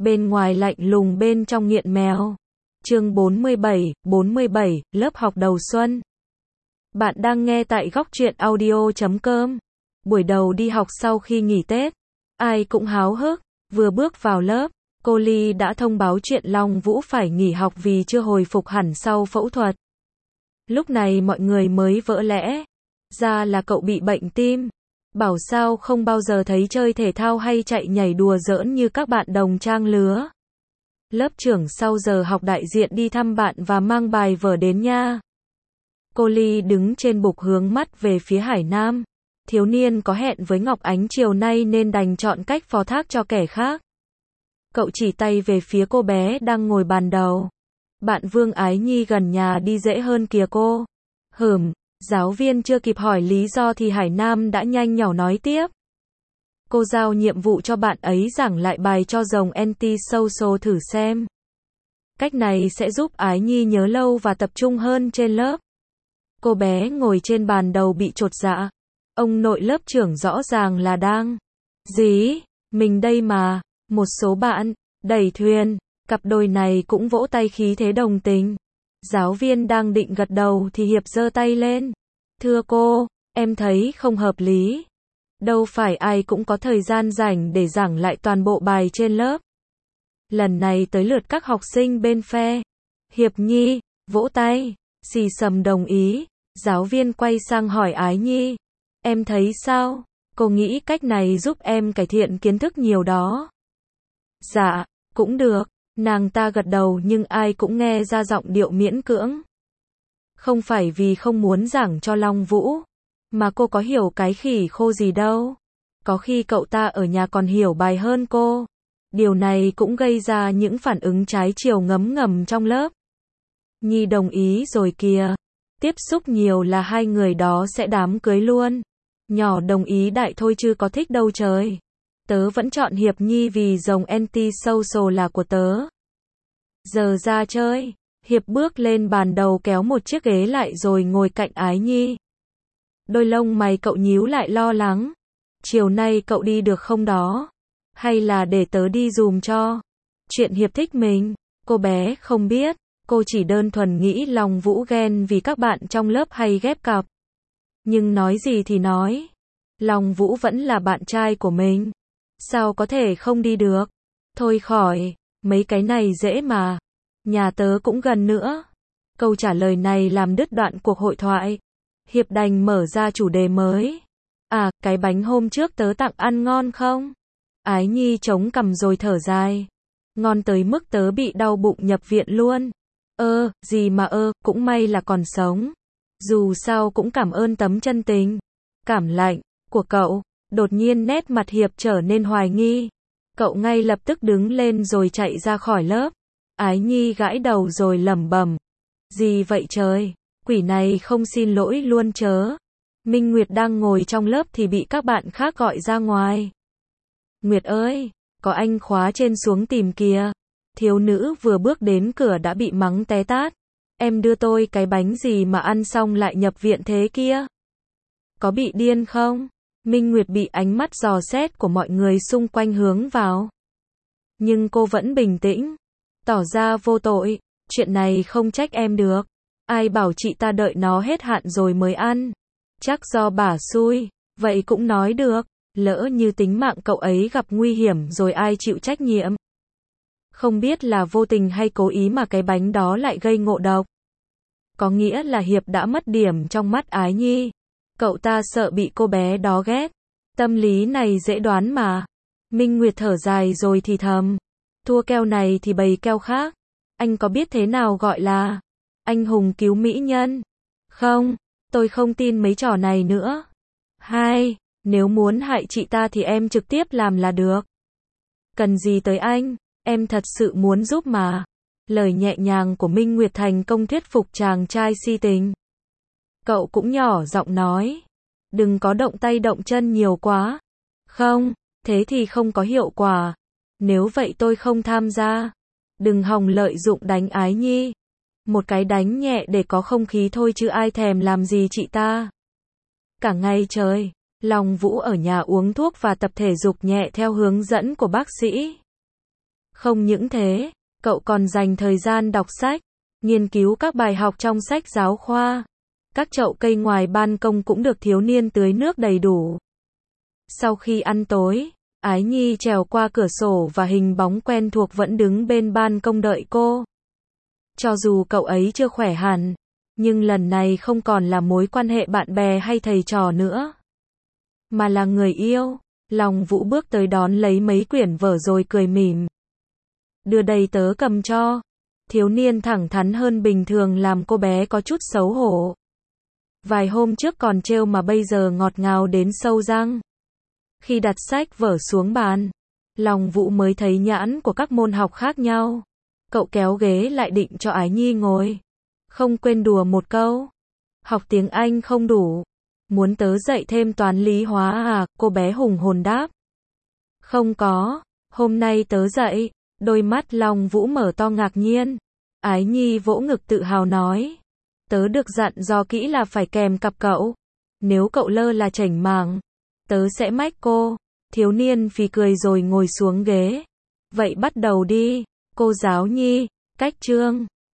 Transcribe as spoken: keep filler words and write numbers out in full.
bên ngoài lạnh lùng bên trong nghiện mèo. Chương bốn mươi bảy, bốn mươi bảy, lớp học đầu xuân. Bạn đang nghe tại góc truyện audio chấm com. Buổi đầu đi học sau khi nghỉ Tết, ai cũng háo hức, vừa bước vào lớp, cô Ly đã thông báo chuyện Long Vũ phải nghỉ học vì chưa hồi phục hẳn sau phẫu thuật. Lúc này mọi người mới vỡ lẽ, ra là cậu bị bệnh tim. Bảo sao không bao giờ thấy chơi thể thao hay chạy nhảy đùa giỡn như các bạn đồng trang lứa. Lớp trưởng sau giờ học đại diện đi thăm bạn và mang bài vở đến nha. Cô Ly đứng trên bục hướng mắt về phía Hải Nam. Thiếu niên có hẹn với Ngọc Ánh chiều nay nên đành chọn cách phó thác cho kẻ khác. Cậu chỉ tay về phía cô bé đang ngồi bàn đầu. Bạn Vương Ái Nhi gần nhà đi dễ hơn kìa cô. Hửm, giáo viên chưa kịp hỏi lý do thì Hải Nam đã nhanh nhảu nói tiếp. Cô giao nhiệm vụ cho bạn ấy giảng lại bài cho rồng anti-social thử xem. Cách này sẽ giúp Ái Nhi nhớ lâu và tập trung hơn trên lớp. Cô bé ngồi trên bàn đầu bị chột dạ. Ông nội lớp trưởng rõ ràng là đang dí, mình đây mà. Một số bạn đẩy thuyền, cặp đôi này cũng vỗ tay khí thế đồng tình. Giáo viên đang định gật đầu thì Hiệp giơ tay lên. Thưa cô, em thấy không hợp lý. Đâu phải ai cũng có thời gian rảnh để giảng lại toàn bộ bài trên lớp. Lần này tới lượt các học sinh bên phe Hiệp Nhi, vỗ tay, xì xầm đồng ý. Giáo viên quay sang hỏi Ái Nhi. Em thấy sao? Cô nghĩ cách này giúp em cải thiện kiến thức nhiều đó. Dạ, cũng được. Nàng ta gật đầu nhưng ai cũng nghe ra giọng điệu miễn cưỡng. Không phải vì không muốn giảng cho Long Vũ, mà cô có hiểu cái khỉ khô gì đâu. Có khi cậu ta ở nhà còn hiểu bài hơn cô. Điều này cũng gây ra những phản ứng trái chiều ngấm ngầm trong lớp. Nhi đồng ý rồi kìa. Tiếp xúc nhiều là hai người đó sẽ đám cưới luôn. Nhỏ đồng ý đại thôi chứ có thích đâu trời. Tớ vẫn chọn Hiệp Nhi vì rồng anti-social là của tớ. Giờ ra chơi. Hiệp bước lên bàn đầu kéo một chiếc ghế lại rồi ngồi cạnh Ái Nhi. Đôi lông mày cậu nhíu lại lo lắng. Chiều nay cậu đi được không đó? Hay là để tớ đi dùm cho? Chuyện Hiệp thích mình, cô bé không biết. Cô chỉ đơn thuần nghĩ Long Vũ ghen vì các bạn trong lớp hay ghép cặp. Nhưng nói gì thì nói. Long Vũ vẫn là bạn trai của mình. Sao có thể không đi được? Thôi khỏi, mấy cái này dễ mà. Nhà tớ cũng gần nữa. Câu trả lời này làm đứt đoạn cuộc hội thoại. Hiệp đành mở ra chủ đề mới. À, cái bánh hôm trước tớ tặng ăn ngon không? Ái Nhi chống cằm rồi thở dài. Ngon tới mức tớ bị đau bụng nhập viện luôn. Ơ, gì mà ơ, cũng may là còn sống. Dù sao cũng cảm ơn tấm chân tình, cảm lạnh của cậu. Đột nhiên nét mặt Hiệp trở nên hoài nghi. Cậu ngay lập tức đứng lên rồi chạy ra khỏi lớp. Ái Nhi gãi đầu rồi lẩm bẩm. Gì vậy trời? Quỷ này không xin lỗi luôn chớ. Minh Nguyệt đang ngồi trong lớp thì bị các bạn khác gọi ra ngoài. Nguyệt ơi, có anh khóa trên xuống tìm kìa. Thiếu nữ vừa bước đến cửa đã bị mắng té tát. Em đưa tôi cái bánh gì mà ăn xong lại nhập viện thế kia? Có bị điên không? Minh Nguyệt bị ánh mắt dò xét của mọi người xung quanh hướng vào. Nhưng cô vẫn bình tĩnh, tỏ ra vô tội. Chuyện này không trách em được. Ai bảo chị ta đợi nó hết hạn rồi mới ăn. Chắc do bả xui. Vậy cũng nói được. Lỡ như tính mạng cậu ấy gặp nguy hiểm rồi ai chịu trách nhiệm? Không biết là vô tình hay cố ý mà cái bánh đó lại gây ngộ độc. Có nghĩa là Hiệp đã mất điểm trong mắt Ái Nhi. Cậu ta sợ bị cô bé đó ghét. Tâm lý này dễ đoán mà. Minh Nguyệt thở dài rồi thì thầm. Thua keo này thì bày keo khác. Anh có biết thế nào gọi là anh hùng cứu mỹ nhân? Không, tôi không tin mấy trò này nữa. Hai, nếu muốn hại chị ta thì em trực tiếp làm là được. Cần gì tới anh, em thật sự muốn giúp mà. Lời nhẹ nhàng của Minh Nguyệt thành công thuyết phục chàng trai si tình. Cậu cũng nhỏ giọng nói. Đừng có động tay động chân nhiều quá. Không, thế thì không có hiệu quả. Nếu vậy tôi không tham gia. Đừng hòng lợi dụng đánh Ái Nhi. Một cái đánh nhẹ để có không khí thôi chứ ai thèm làm gì chị ta. Cả ngày trời, Long Vũ ở nhà uống thuốc và tập thể dục nhẹ theo hướng dẫn của bác sĩ. Không những thế, cậu còn dành thời gian đọc sách, nghiên cứu các bài học trong sách giáo khoa. Các chậu cây ngoài ban công cũng được thiếu niên tưới nước đầy đủ. Sau khi ăn tối, Ái Nhi trèo qua cửa sổ và hình bóng quen thuộc vẫn đứng bên ban công đợi cô. Cho dù cậu ấy chưa khỏe hẳn, nhưng lần này không còn là mối quan hệ bạn bè hay thầy trò nữa, mà là người yêu. Long Vũ bước tới đón lấy mấy quyển vở rồi cười mỉm. Đưa đây tớ cầm cho. Thiếu niên thẳng thắn hơn bình thường làm cô bé có chút xấu hổ. Vài hôm trước còn trêu mà bây giờ ngọt ngào đến sâu răng. Khi đặt sách vở xuống bàn, Long Vũ mới thấy nhãn của các môn học khác nhau. Cậu kéo ghế lại định cho Ái Nhi ngồi. Không quên đùa một câu. Học tiếng Anh không đủ. Muốn tớ dạy thêm toán lý hóa à? Cô bé hùng hồn đáp. Không có, hôm nay tớ dạy. Đôi mắt Long Vũ mở to ngạc nhiên. Ái Nhi vỗ ngực tự hào nói. Tớ được dặn dò kỹ là phải kèm cặp cậu. Nếu cậu lơ là chảnh mảng, tớ sẽ mách cô. Thiếu niên phì cười rồi ngồi xuống ghế. Vậy bắt đầu đi, cô giáo Nhi. Cách chương